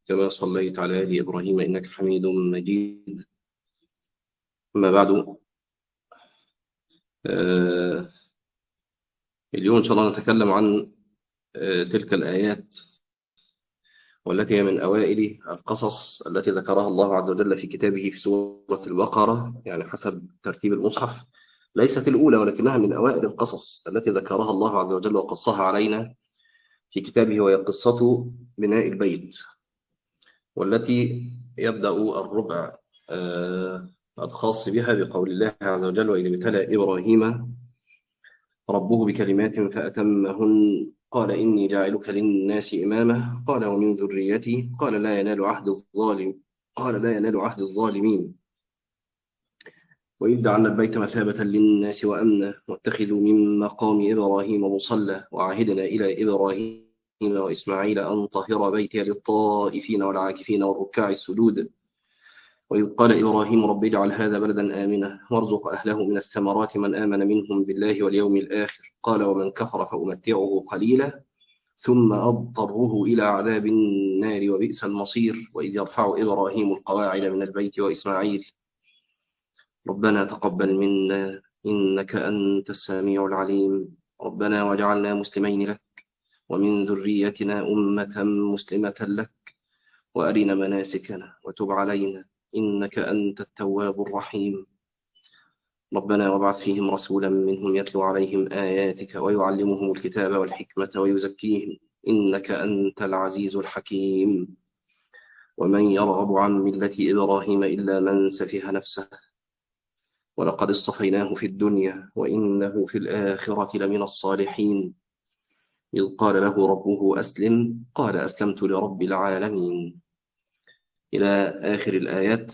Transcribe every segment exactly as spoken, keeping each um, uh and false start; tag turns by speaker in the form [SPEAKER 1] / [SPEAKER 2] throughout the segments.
[SPEAKER 1] كما صليت على آل إبراهيم إنك حميد مجيد. أما بعد، آه، اليوم إن شاء الله نتكلم عن آه، تلك الآيات والتي هي من أوائل القصص التي ذكرها الله عز وجل في كتابه في سورة البقرة، يعني حسب ترتيب المصحف ليست الأولى ولكنها من أوائل القصص التي ذكرها الله عز وجل وقصها علينا في كتابه، وهي قصة بناء البيت، والتي يبدأ الربع آه، الخاص بها بقول الله عز وجل: وإذ ابتلى إبراهيم ربه بكلمات فأتمهن قال إني جاعلك للناس إماما قال ومن ذريتي قال لا ينال عهد الظالم قال لا ينال عهد الظالمين. وإذ جعلنا البيت مثابة للناس وأمنا واتخذوا من مقام إبراهيم مصلى وعهدنا إلى إبراهيم وإسماعيل أن طهر بيتي للطائفين والعاكفين والركاع السجود. وإذ قال إبراهيم رب اجعل هذا بلدا آمنا وارزق أهله من الثمرات من آمن منهم بالله واليوم الآخر قال ومن كفر فأمتعه قليلا ثم أضطره إلى عذاب النار وبئس المصير. وإذ يرفع إبراهيم القواعد من البيت وإسماعيل ربنا تقبل منا إنك أنت السميع العليم ربنا واجعلنا مسلمين لك ومن ذريتنا أمة مسلمة لك وأرنا مناسكنا وتب علينا إنك أنت التواب الرحيم ربنا وابعث فيهم رسولا منهم يتلو عليهم آياتك ويعلمهم الكتاب والحكمة ويزكيهم إنك أنت العزيز الحكيم ومن يرغب عن ملة إبراهيم إلا من سفه نفسه ولقد اصطفيناه في الدنيا وإنه في الآخرة لمن الصالحين إذ قال له ربه أسلم قال أسلمت لرب العالمين إلى آخر الآيات.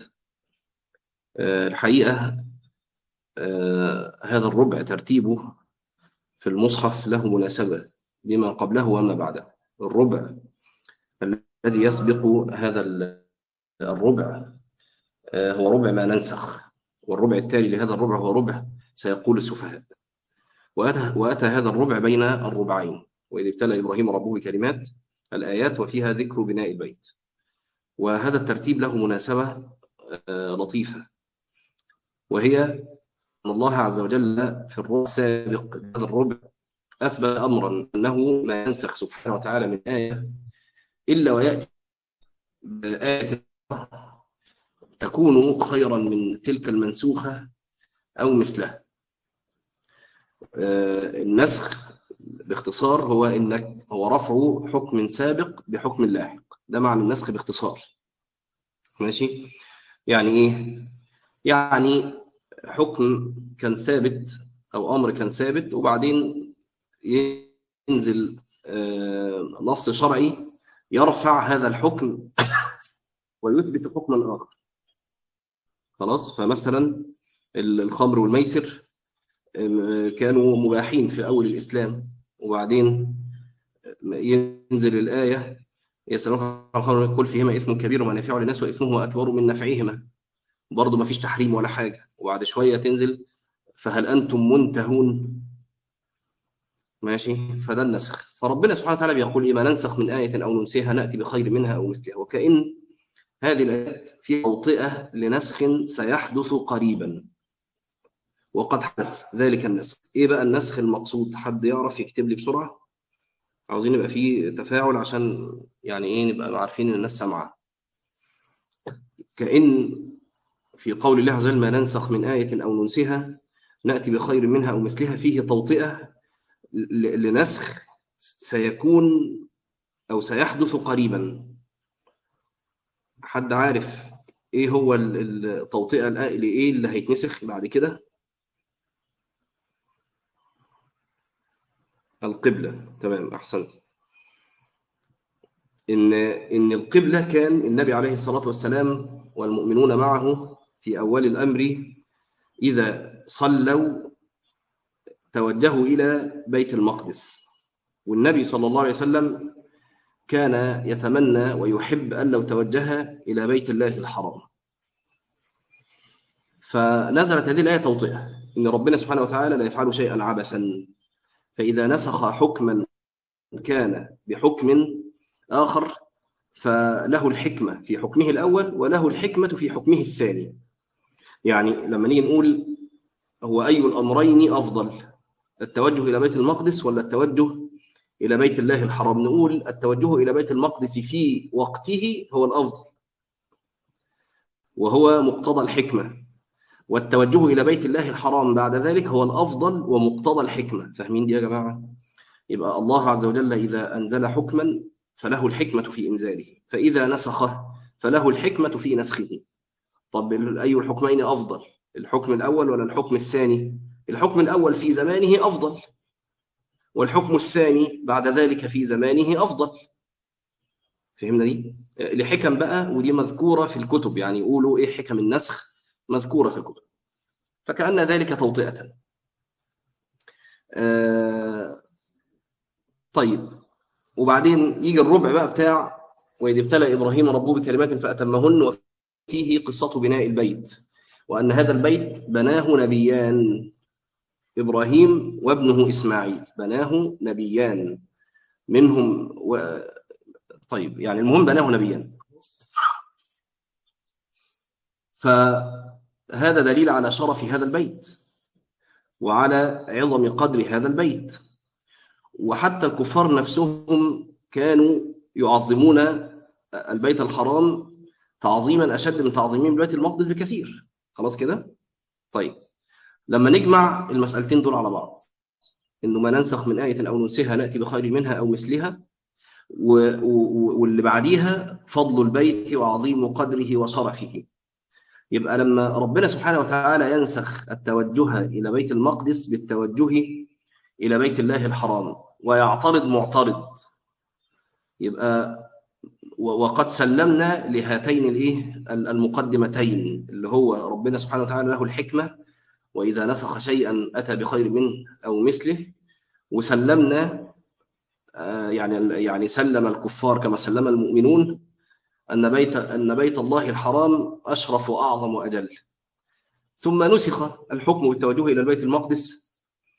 [SPEAKER 1] الحقيقة آه هذا الربع ترتيبه في المصحف له مناسبة بما قبله وما بعده. الربع الذي يسبق هذا الربع آه هو ربع ما ننسخ، والربع التالي لهذا الربع هو ربع سيقول السفهاء. وأتى, وأتى هذا الربع بين الربعين، وإذ ابتلى إبراهيم ربه بكلمات الآيات وفيها ذكر بناء البيت. وهذا الترتيب له مناسبة آه لطيفة، وهي أن الله عز وجل في الربع السابق هذا الربع أثبت أمرا أنه ما ينسخ سبحانه وتعالى من آية إلا ويأتي بآية تكون خيرا من تلك المنسوخة أو مثلها. النسخ باختصار هو إنك هو رفع حكم سابق بحكم لاحق، ده معنى النسخ باختصار. ماشي؟ يعني إيه؟ يعني حكم كان ثابت أو أمر كان ثابت وبعدين ينزل نص شرعي يرفع هذا الحكم ويثبت حكما آخر. خلاص؟ فمثلا الخمر والميسر كانوا مباحين في أول الإسلام، وبعدين ينزل الآية يسألونك عن الخمر قل فيهما إثم كبير ومنافع للناس وإثمهما أكبر من نفعهما، برضه ما فيش تحريم ولا حاجة. وبعد شوية تنزل فهل أنتم منتهون؟ ماشي؟ فده النسخ. فربنا سبحانه وتعالى بيقول إيه: ما ننسخ من آية أو ننسيها نأتي بخير منها أو مثلها. وكأن هذه الآيات في توطئة لنسخ سيحدث قريبا، وقد حدث ذلك النسخ. إيه بقى النسخ المقصود؟ حد يعرف يكتب لي بسرعة؟ عاوزين يبقى فيه تفاعل عشان يعني إيه نبقى عارفين إن الناس سامعة. كأن في قول الله عز وجل ما ننسخ من آية أو ننسها نأتي بخير منها أو مثلها فيه توطئة لنسخ سيكون أو سيحدث قريبا. حد عارف إيه هو التوطئة لإيه اللي هيتنسخ بعد كده؟ القبلة. تمام، أحسنت. إن إن القبلة كان النبي عليه الصلاة والسلام والمؤمنون معه في أول الأمر إذا صلوا توجهوا إلى بيت المقدس، والنبي صلى الله عليه وسلم كان يتمنى ويحب أن لو توجه إلى بيت الله الحرام. فنزلت هذه الآية توطئة إن ربنا سبحانه وتعالى لا يفعل شيئا عبثا، فإذا نسخ حكما كان بحكم آخر فله الحكمة في حكمه الأول وله الحكمة في حكمه الثاني. يعني لما نيجي نقول هو أي الأمرين أفضل، التوجه إلى بيت المقدس ولا التوجه إلى بيت الله الحرام؟ نقول التوجه إلى بيت المقدس في وقته هو الأفضل وهو مقتضى الحكمة، والتوجه إلى بيت الله الحرام بعد ذلك هو الأفضل ومقتضى الحكمة. فاهمين دي يا جماعة؟ يبقى الله عز وجل إذا أنزل حكما فله الحكمة في إنزاله، فإذا نسخه فله الحكمة في نسخه. طب أي الحكمين أفضل، الحكم الأول ولا الحكم الثاني؟ الحكم الأول في زمانه أفضل، والحكم الثاني بعد ذلك في زمانه أفضل. فهمنا دي؟ لحكم بقى، ودي مذكورة في الكتب، يعني يقولوا إيه حكم النسخ مذكورة في الكتب، فكأن ذلك توطئة. آه طيب، وبعدين يجي الربع بقى بتاع وإذ ابتلى إبراهيم ربه بكلمات فأتمهن، وفيه قصة بناء البيت، وأن هذا البيت بناه نبيان، إبراهيم وابنه إسماعيل، بناه نبيان منهم و... طيب يعني المهم بناه نبيان. فهذا دليل على شرف هذا البيت وعلى عظم قدر هذا البيت، وحتى الكفار نفسهم كانوا يعظمون البيت الحرام تعظيما أشد من تعظيمهم البيت المقدس بكثير. خلاص كده؟ طيب، لما نجمع المسألتين دول على بعض، إنه ما ننسخ من آية أو ننسها نأتي بخير منها أو مثلها، واللي بعديها فضل البيت وعظيم قدره وشرفه، يبقى لما ربنا سبحانه وتعالى ينسخ التوجه إلى بيت المقدس بالتوجه إلى بيت الله الحرام ويعترض معترض، يبقى وقد سلمنا لهاتين الايه المقدمتين، اللي هو ربنا سبحانه وتعالى له الحكمة وإذا نسخ شيئا أتى بخير منه أو مثله، وسلمنا يعني يعني سلم الكفار كما سلم المؤمنون أن بيت أن بيت الله الحرام أشرف وأعظم وأجل. ثم نسخ الحكم بالتوجه إلى البيت المقدس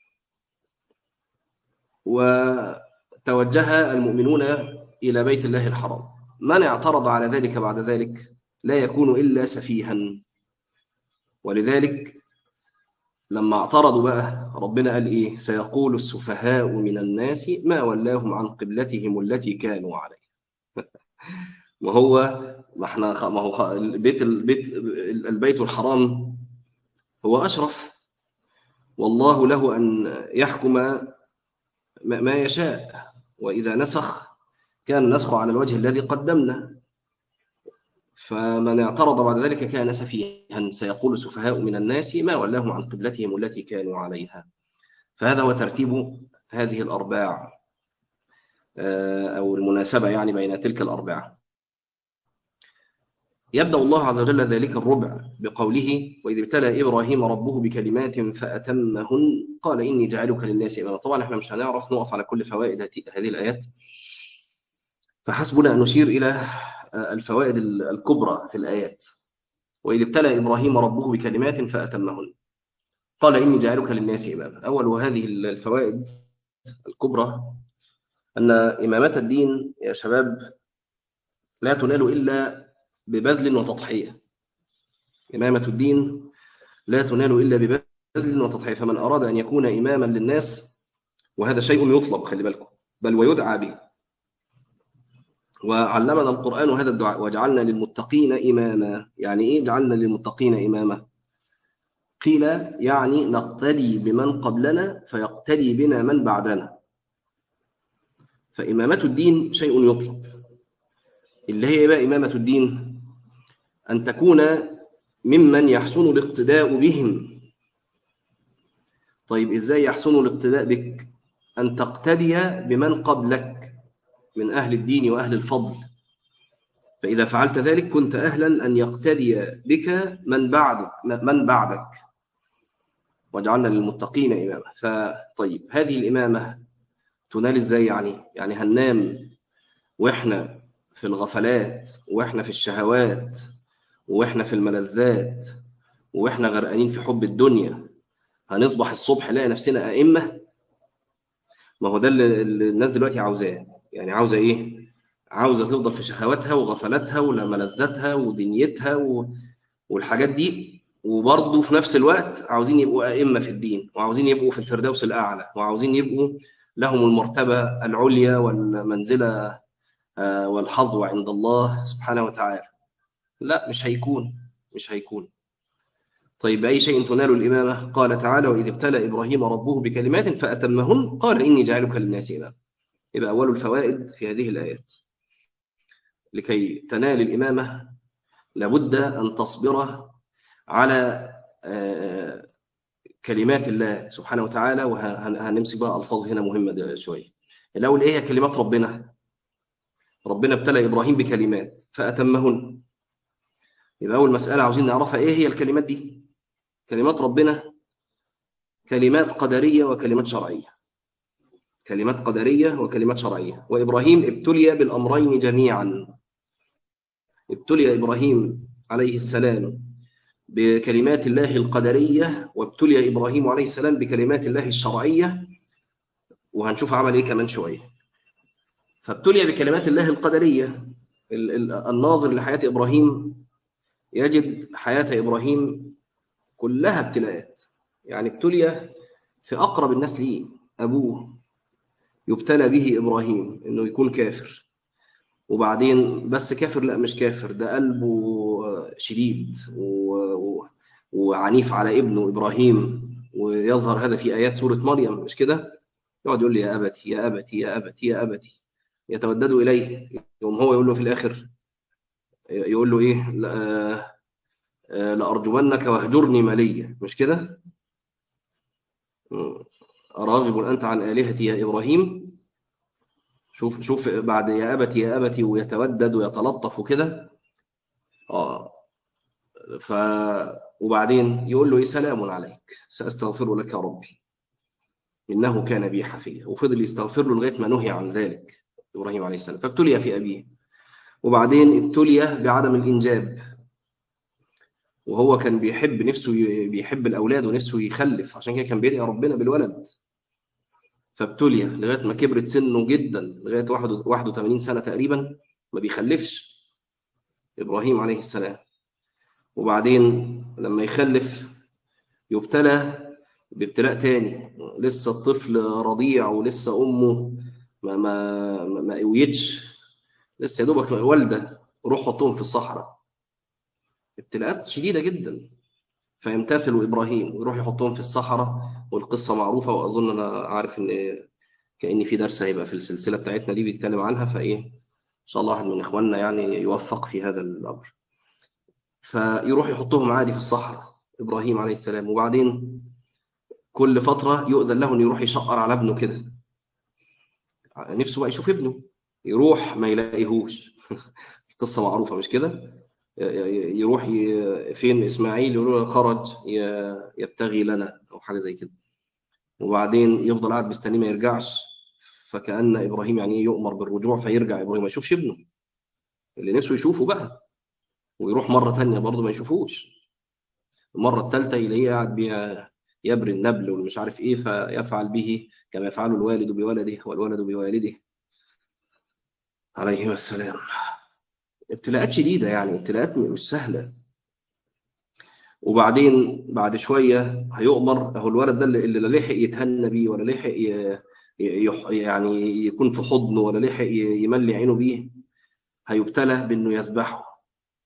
[SPEAKER 1] وتوجه المؤمنون إلى بيت الله الحرام. من اعترض على ذلك بعد ذلك لا يكون إلا سفيها. ولذلك لما اعترضوا بقى ربنا قال إيه؟ سيقول السفهاء من الناس ما ولاهم عن قبلتهم التي كانوا عليها. ما هو ما احنا ما هو البيت البيت البيت الحرام هو أشرف، والله له أن يحكم ما يشاء، وإذا نسخ كان نسخ على الوجه الذي قدمنا. فمن اعترض بعد ذلك كان سفيها، سيقول السفهاء من الناس ما ولاهم عن قبلتهم التي كانوا عليها. فهذا هو ترتيب هذه الأرباع أو المناسبة يعني بين تلك الأرباع. يبدأ الله عز وجل ذلك الربع بقوله وإذ ابتلى إبراهيم ربه بكلمات فأتمهن قال إني جعلك للناس إماما. طبعا احنا مش هنعرف نقف على كل فوائد هذه الآيات، فحسبنا أن نشير إلى الفوائد الكبرى في الآيات. وإذ ابتلى إبراهيم ربه بكلمات فأتمهن قال إني جعلك للناس إماما. أول هذه الفوائد الكبرى أن إمامة الدين يا شباب لا تنال إلا ببذل وتضحية. إمامة الدين لا تنال إلا ببذل وتضحية. فمن أراد أن يكون إماما للناس، وهذا شيء يطلب خلي بالكم، بل ويدعى به، وعلمنا القرآن هذا الدعاء وجعلنا للمتقين إماما. يعني إيه جعلنا للمتقين إماما؟ قيل يعني نقتدي بمن قبلنا فيقتدي بنا من بعدنا. فإمامة الدين شيء يطلب، اللي هي بقى إمامة الدين أن تكون ممن يحسن الاقتداء بهم. طيب إزاي يحسن الاقتداء بك؟ أن تقتدي بمن قبلك من أهل الدين وأهل الفضل، فإذا فعلت ذلك كنت أهلا أن يقتدي بك من بعدك من بعدك وجعلنا للمتقين إماما. فطيب هذه الإمامة تنال إزاي؟ يعني يعني هننام وإحنا في الغفلات وإحنا في الشهوات وإحنا في الملذات وإحنا غرقانين في حب الدنيا، هنصبح الصبح نلاقي نفسنا أئمة؟ ما هو ده اللي الناس دلوقتي عاوزاه. يعني عاوزة إيه؟ عاوزة تفضل في شهواتها وغفلاتها ولملذاتها ودنيتها و... والحاجات دي، وبرضه في نفس الوقت عاوزين يبقوا أئمة في الدين، وعاوزين يبقوا في الفردوس الأعلى، وعاوزين يبقوا لهم المرتبة العليا والمنزلة آه، والحظوة عند الله سبحانه وتعالى. لا، مش هيكون مش هيكون طيب بأي شيء تنال الإمامة؟ قال تعالى: وإذ ابتلى إبراهيم ربه بكلمات فأتمهن قال إني جاعلك للناس إماما. يبقى أول الفوائد في هذه الآيات: لكي تنال الإمامة لابد أن تصبر على آه، كلمات الله سبحانه وتعالى. وهنمسك بقى ألفاظ هنا مهمة شوية. الأول إيه هي كلمات ربنا؟ ربنا ابتلى إبراهيم بكلمات فأتمهن. يبقى أول مسألة عاوزين نعرفها إيه هي الكلمات دي. كلمات ربنا كلمات قدرية وكلمات شرعية. كلمات قدرية وكلمات شرعية. وإبراهيم ابتلي بالأمرين جميعا. ابتلي إبراهيم عليه السلام بكلمات الله القدرية، وابتلي إبراهيم عليه السلام بكلمات الله الشرعية، وهنشوف عمل إيه كمان شوية. فابتلي بكلمات الله القدرية. الناظر لحياة إبراهيم يجد حياة إبراهيم كلها ابتلاءات. يعني ابتلي في أقرب الناس ليه، أبوه يبتلى به إبراهيم إنه يكون كافر، وبعدين بس كافر لا مش كافر، ده قلبه شديد و... و... وعنيف على ابنه إبراهيم. ويظهر هذا في آيات سورة مريم، مش كده؟ يقعد يقول لي يا أبتي يا أبتي يا أبتي يا أبتي، يتودد إليه. يوم هو يقول له في الآخر، يقول له إيه؟ لا... لأرجمنك واهجرني مليا، مش كده؟ راغب أنت عن آلهتي يا إبراهيم. شوف شوف بعد يا أبتي يا أبتي ويتودد ويتلطف وكده. آه ف وبعدين يقول له إيه؟ سلام عليك سأستغفر لك يا ربي إنه كان بي حفيا. وفضل يستغفر له لغاية ما نهي عن ذلك إبراهيم عليه السلام. فابتلي في أبيه، وبعدين ابتلي بعدم الإنجاب، وهو كان بيحب نفسه بيحب الأولاد ونفسه يخلف، عشان كده كان بيدعي ربنا بالولد. فابتلي لغاية ما كبرت سنه جدا، لغاية واحد وثمانين سنة تقريبا ما بيخلفش إبراهيم عليه السلام. وبعدين لما يخلف يبتلى بابتلاء تاني، لسه الطفل رضيع ولسه أمه ما ما ما قويتش، لسه يا دوبك والدة، روح حطهم في الصحراء. ابتلاءات شديدة جدا. فيمتثل إبراهيم ويروح يحطهم في الصحراء، والقصة معروفة، وأظن أنا عارف إن كأن في درس هيبقى في السلسلة بتاعتنا دي بيتكلم عنها، فإيه إن شاء الله واحد من إخواننا يعني يوفق في هذا الأمر. فيروح يحطهم عادي في الصحراء إبراهيم عليه السلام، وبعدين كل فترة يؤذن له أن يروح يشقر على ابنه كده، نفسه بقى يشوف ابنه، يروح ما يلاقيهوش. القصة معروفة مش كده؟ يروح ي... فين إسماعيل؟ يقولوا له خرج ي... يبتغي لنا أو حاجة زي كده. وبعدين يفضل قاعد مستنيه ما يرجعش، فكأن إبراهيم يعني يؤمر بالرجوع، فيرجع إبراهيم ما يشوفش ابنه اللي نفسه يشوفه بقى، ويروح مرة تانية برضه ما يشوفوش. المرة الثالثة يلاقيه قاعد بيها يبري النبل والمش عارف إيه، فيفعل به كما يفعل الوالد بولده والولد بوالده عليه السلام. ابتلاءات شديدة، يعني ابتلاءات مش سهلة. وبعدين بعد شوية هيؤمر، اهو الولد ده اللي لا لحق يتهنى بيه ولا لحق ي... ي... يعني يكون في حضنه ولا لحق ي- يملي عينه بيه، هيبتلى بأنه يذبحه.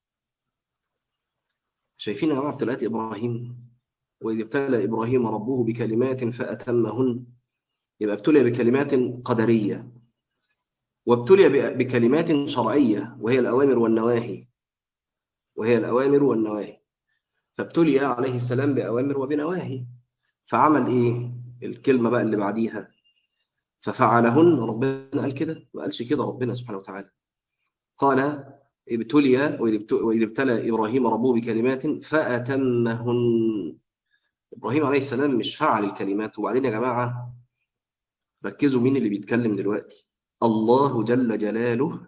[SPEAKER 1] شايفين يا جماعة ابتلاءات إبراهيم؟ وإذ ابتلى إبراهيم ربه بكلمات فأتمهن. يبقى ابتلي بكلمات قدرية، وابتلي ب- بكلمات شرعية، وهي الأوامر والنواهي وهي الأوامر والنواهي. فابتلي عليه السلام بأوامر وبنواهي. فعمل إيه؟ الكلمة بقى اللي بعديها ففعلهن. ربنا قال كده؟ ما قالش كده ربنا سبحانه وتعالى. قال ابتلي وإذ ابتلى إبراهيم ربه بكلمات فأتمهن. إبراهيم عليه السلام مش فعل الكلمات. وبعدين يا جماعة ركزوا مين اللي بيتكلم دلوقتي. الله جل جلاله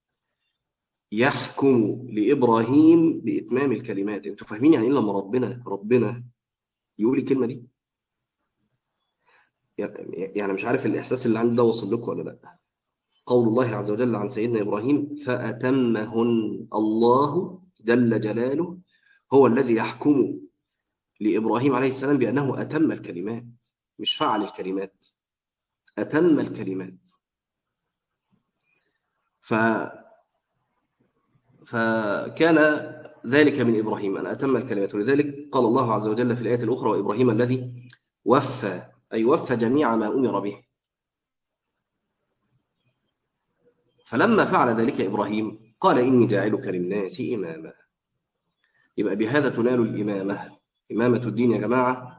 [SPEAKER 1] يحكم لإبراهيم بإتمام الكلمات. انتوا فاهمين يعني إيه لما ربنا ربنا يقول الكلمة دي؟ يعني مش عارف الإحساس اللي عندي ده وصل لكم ولا لا. قول الله عز وجل عن سيدنا إبراهيم فأتمهن الله جل جلاله، هو الذي يحكم لإبراهيم عليه السلام بأنه أتم الكلمات، مش فعل الكلمات، أتم الكلمات. ف... فكان ذلك من إبراهيم أن أتم الكلمات، ولذلك قال الله عز وجل في الآية الأخرى وإبراهيم الذي وفى، أي وفى جميع ما أمر به. فلما فعل ذلك إبراهيم قال إني جاعلك للناس إماما. يبقى بهذا تنال الإمامة. إمامة الدين يا جماعة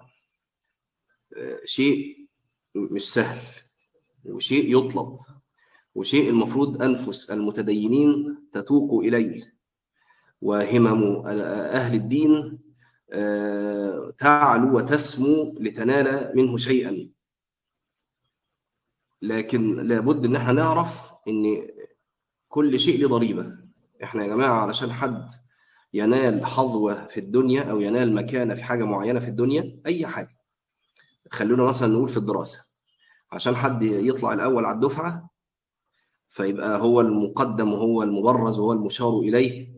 [SPEAKER 1] شيء مش سهل، وشيء يطلب، وشيء المفروض أنفس المتدينين تتوق إليه، وهمم أهل الدين تعلو وتسمو لتنال منه شيئا. لكن لابد ان احنا نعرف ان كل شيء له ضريبة. احنا يا جماعة علشان حد ينال حظوة في الدنيا او ينال مكانة في حاجة معينة في الدنيا، اي حاجة، خلونا مثلا نقول في الدراسة، عشان حد يطلع الاول على الدفعة فيبقى هو المقدم وهو المبرز وهو المشار اليه،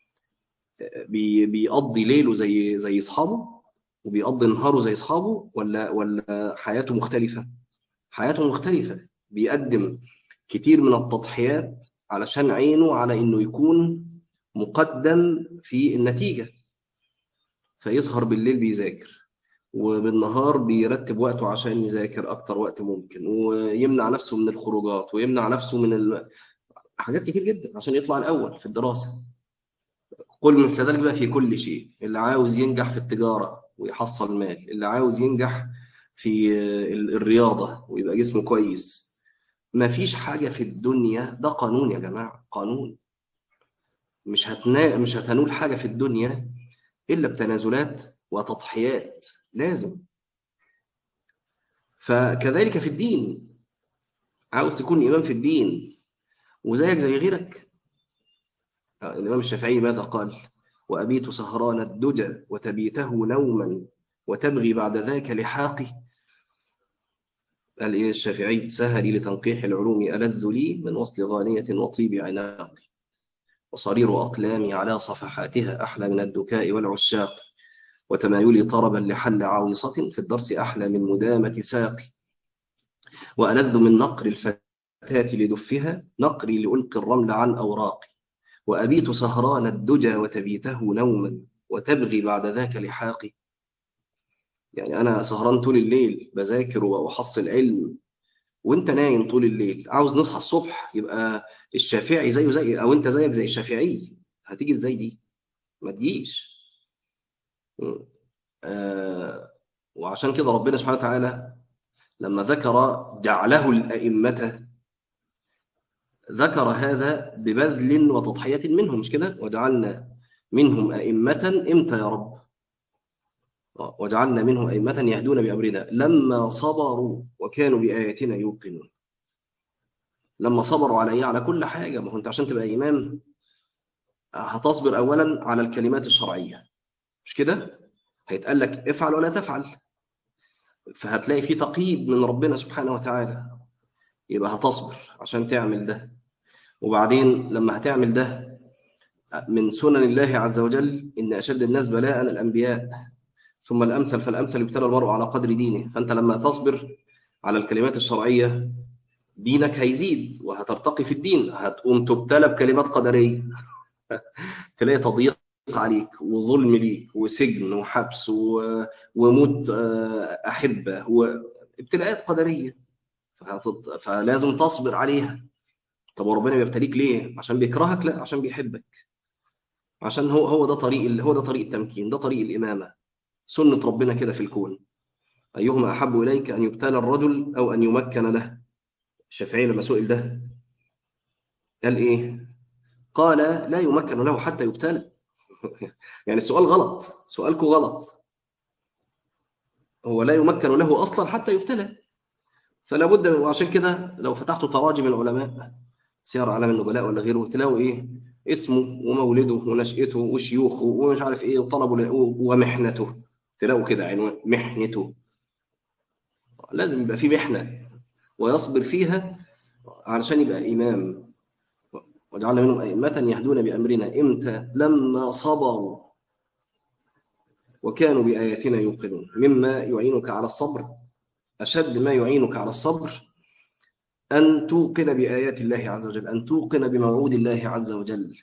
[SPEAKER 1] بيقضي ليله زي زي اصحابه وبيقضي نهاره زي اصحابه، ولا ولا حياته مختلفة؟ حياته مختلفة. بيقدم كتير من التضحيات علشان عينه على انه يكون مقدم في النتيجة، فيسهر بالليل بيذاكر، وبالنهار بيرتب وقته عشان يذاكر اكتر وقت ممكن، ويمنع نفسه من الخروجات، ويمنع نفسه من ال... حاجات كتير جدا عشان يطلع الاول في الدراسة. قل من ذلك بقى في كل شيء. اللي عاوز ينجح في التجارة ويحصل مال، اللي عاوز ينجح في الرياضة ويبقى جسمه كويس، ما فيش حاجة في الدنيا، ده قانون يا جماعة، قانون. مش هتنا... مش هتنول حاجة في الدنيا إلا بتنازلات وتضحيات، لازم. فكذلك في الدين، عاوز تكون إمام في الدين وزيك زي غيرك. الإمام الشافعي ماذا قال؟ وأبيت سهران الدجى وتبيته نوما وتبغي بعد ذاك لحاقي. قال إيه الشافعي؟ سهري لتنقيح العلوم ألذ لي من وصل غانية وطيب عناقي، وصرير أقلامي على صفحاتها أحلى من الدكاء والعشاق، وتمايلي طربا لحل عاوصة في الدرس أحلى من مدامة ساقي، وألذ من نقر الفتاة لدفها نقري لألقي الرمل عن أوراقي، وأبيت سهران الدجى وتبيته نوما وتبغي بعد ذاك لحاقي. يعني أنا سهران طول الليل بذاكر وأحصل علم، وانت نايم طول الليل عاوز نصحى الصبح يبقى الشافعي زيه زي، او انت زيك زي الشافعي. هتيجي ازاي دي؟ ما تجيش. آه وعشان كده ربنا سبحانه وتعالى لما ذكر جعله الأئمة ذكر هذا ببذل وتضحية منهم، مش كده؟ وجعلنا منهم أئمة. امتى يا رب؟ وجعلنا منهم أئمة يهدون بأمرنا لما صبروا وكانوا بآياتنا يوقنون. لما صبروا على ايه؟ على كل حاجة. ما هو انت عشان تبقى إمام هتصبر أولا على الكلمات الشرعية، مش كده؟ هيتقال لك افعل ولا تفعل، فهتلاقي في تقييد من ربنا سبحانه وتعالى، يبقى هتصبر عشان تعمل ده. وبعدين لما هتعمل ده، من سنن الله عز وجل إن أشد الناس بلاء الأنبياء ثم الأمثل فالأمثل يبتلى المرء على قدر دينه. فأنت لما تصبر على الكلمات الشرعية دينك هيزيد وهترتقي في الدين. هتقوم تبتلى بكلمات قدرية تلاقي تضييق عليك وظلم ليك وسجن وحبس و... وموت أحبة وابتلاءات قدرية، فهتط... فلازم تصبر عليها. طب وربنا بيبتليك ليه؟ عشان بيكرهك؟ لا، عشان بيحبك. عشان هو هو ده طريق هو ده طريق التمكين، ده طريق الإمامة، سنة ربنا كده في الكون. أيهما أحب إليك أن يبتلى الرجل أو أن يمكن له؟ الشافعي لما سئل ده قال إيه؟ قال لا يمكن له حتى يبتلى. يعني السؤال غلط، سؤالكم غلط. هو لا يمكن له أصلا حتى يبتلى. فلا بد، وعشان كده لو فتحتوا تراجم العلماء، سير أعلام النبلاء ولا غيره، تلاقوا إيه؟ اسمه ومولده ونشأته وشيوخه ومش عارف إيه وطلبه ومحنته، تلاقوا كده عنوان محنته. لازم يبقى في محنة ويصبر فيها علشان يبقى إمام. وجعلنا منهم أئمة يهدون بأمرنا إمتى؟ لما صبروا وكانوا بآياتنا يوقنون. مما يعينك على الصبر، أشد ما يعينك على الصبر أن توقن بآيات الله عز وجل، أن توقن بموعود الله عز وجل.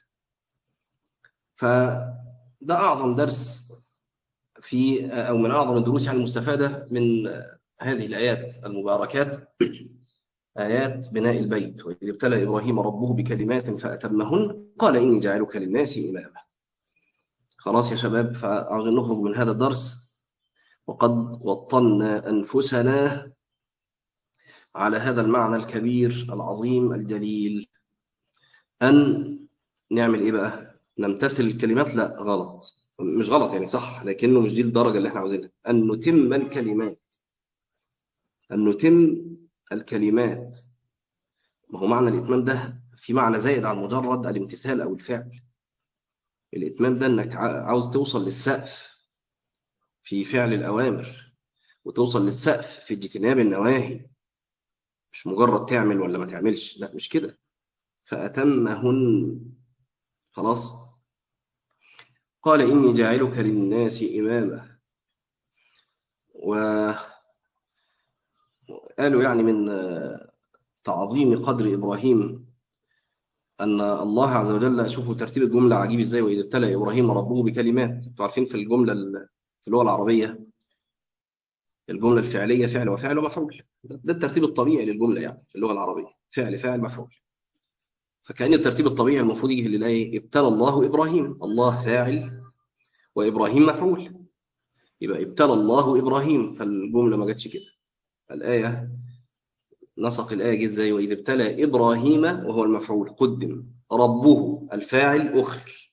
[SPEAKER 1] فده أعظم درس في، أو من أعظم الدروس يعني المستفادة من هذه الآيات المباركات، آيات بناء البيت. وإذ ابتلى إبراهيم ربه بكلمات فأتمهن قال إني جاعلك للناس إماما. خلاص يا شباب، فعاوزين نخرج من هذا الدرس وقد وطنا أنفسنا على هذا المعنى الكبير العظيم الجليل. أن نعمل إيه بقى؟ نمتثل الكلمات؟ لا، غلط. مش غلط يعني، صح، لكنه مش دي الدرجة اللي احنا عاوزينها. أن نتم الكلمات، أن نتم الكلمات. ما هو معنى الإتمام ده في معنى زائد عن مجرد الامتثال أو الفعل. الإتمام ده أنك عاوز توصل للسقف في فعل الأوامر، وتوصل للسقف في اجتناب النواهي، مش مجرد تعمل ولا ما تعملش، لا مش كده. فأتمهن. خلاص. قال إني جاعلك للناس إماما. وقالوا يعني من تعظيم قدر إبراهيم أن الله عز وجل، شوفوا ترتيب الجملة عجيب إزاي، وإذ ابتلى إبراهيم ربه بكلمات. أنتوا عارفين في الجملة في اللغة العربية الجملة الفعلية فعل وفعل ومفعول، ده الترتيب الطبيعي للجملة يعني في اللغة العربية، فعل فاعل مفعول. فكأن الترتيب الطبيعي المفروض يجي للآية ابتلى الله إبراهيم، الله فاعل وإبراهيم مفعول، يبقى ابتلى الله إبراهيم. فالجملة ما جاتش كده. الآية نسق الآية إزاي؟ وإذ ابتلى إبراهيم وهو المفعول قدم، ربه الفاعل أخر.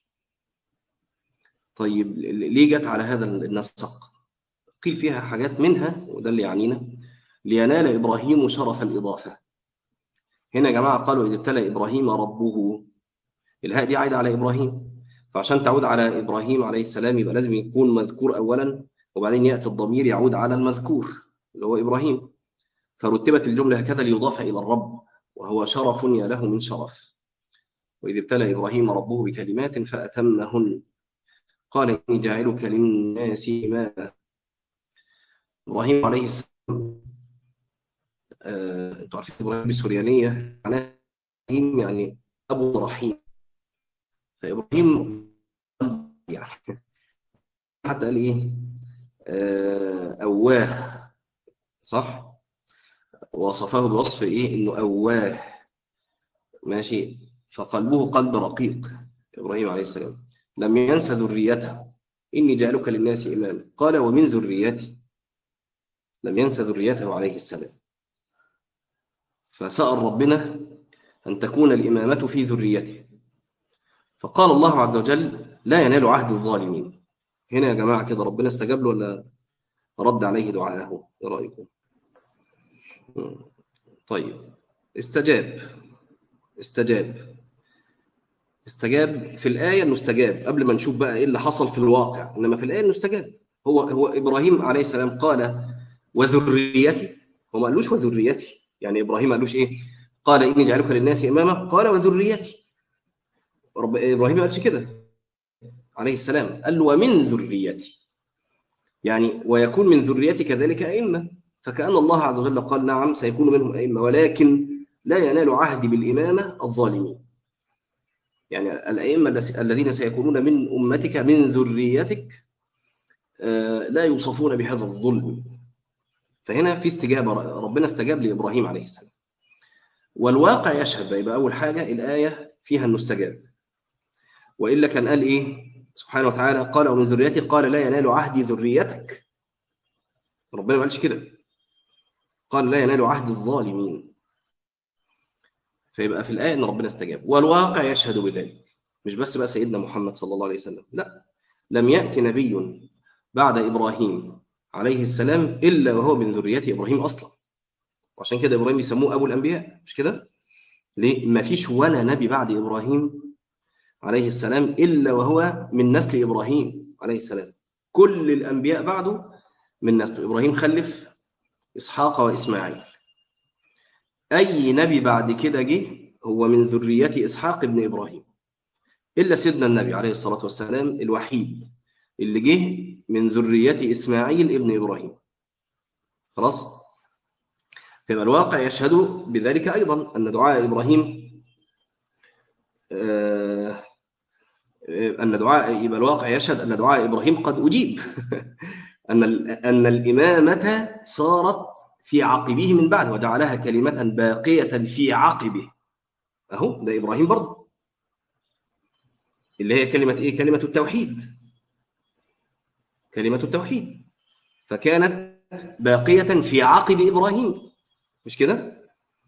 [SPEAKER 1] طيب ليه جت على هذا النسق؟ قيل فيها حاجات منها، وده اللي يعنينا، لينال إبراهيم شرف الإضافة. هنا يا جماعة قالوا إذ ابتلى إبراهيم ربه، الهاء دي عايدة على إبراهيم، فعشان تعود على إبراهيم عليه السلام يبقى لازم يكون مذكور أولا، وبعدين يأتي الضمير يعود على المذكور اللي هو إبراهيم. فرتبت الجملة هكذا ليضاف إلى الرب، وهو شرف يا له من شرف. وإذ ابتلى إبراهيم ربه بكلمات فأتمهن قال إني جاعلك للناس إماما. إبراهيم عليه السلام، أنتوا عارفين إبراهيم بالسريانية معناه يعني أبو رحيم. فإبراهيم يعني حتى قال إيه؟ آه أواه، صح؟ وصفه بوصف إيه؟ إنه أواه، ماشي. فقلبه قلب رقيق إبراهيم عليه السلام، لم ينسى ذريته. إني جعلك للناس إماما قال ومن ذريتي، لم ينسى ذريته عليه السلام. فسأل ربنا أن تكون الإمامة في ذريته، فقال الله عز وجل لا ينال عهد الظالمين. هنا يا جماعة كده ربنا استجاب له ولا رد عليه دعاءه؟ إيه رأيكم؟ طيب، استجاب استجاب استجاب في الآية إنه استجاب، قبل ما نشوف بقى إيه اللي حصل في الواقع، إنما في الآية إنه استجاب. هو هو إبراهيم عليه السلام قال وذريتي، هو ما قالوش وذريتي، يعني إبراهيم ما قالوش إيه؟ قال إني جعلك للناس إماما قال وذريتي. رب إبراهيم ما قالش كده عليه السلام، قال ومن ذريتي، يعني ويكون من ذريتي كذلك أئمة. فكأن الله عز وجل قال نعم سيكون منهم أئمة، ولكن لا ينال عهدي بالإمامة الظالمين. يعني الأئمة الذين سيكونون من أمتك من ذريتك لا يوصفون بهذا الظلم. فهنا في استجابة، ربنا استجاب لإبراهيم عليه السلام، والواقع يشهد. يبقى أول حاجة الآية فيها أنه استجاب، وإلا كان قال إيه سبحانه وتعالى؟ قال ومن ذريتي، قال لا ينال عهدي ذريتك. ربنا ما قالش كده، قال لا ينال عهد الظالمين. فيبقى في الآية أن ربنا استجاب، والواقع يشهد بذلك. مش بس بقى سيدنا محمد صلى الله عليه وسلم، لا، لم يأتي نبي بعد إبراهيم عليه السلام إلا وهو من ذرية إبراهيم أصلا. وعشان كده إبراهيم يسموه أبو الأنبياء، مش كده؟ ليه؟ ما فيش ولا نبي بعد إبراهيم عليه السلام إلا وهو من نسل إبراهيم عليه السلام. كل الأنبياء بعده من نسل إبراهيم. خلف إسحاق وإسماعيل، أي نبي بعد كده جه هو من ذرية إسحاق ابن إبراهيم، إلا سيدنا النبي عليه الصلاة والسلام الوحيد اللي جه من ذرية إسماعيل ابن إبراهيم. خلاص؟ فيبقى الواقع يشهد بذلك أيضا، أن دعاء إبراهيم آه أن دعاء يبقى الواقع يشهد أن دعاء إبراهيم قد أجيب. أن أن الإمامة صارت في عقبه من بعد، وجعلها كلمة باقية في عقبه. أهو ده إبراهيم برضه، اللي هي كلمة إيه؟ كلمة التوحيد، كلمة التوحيد، فكانت باقية في عقب إبراهيم، مش كده؟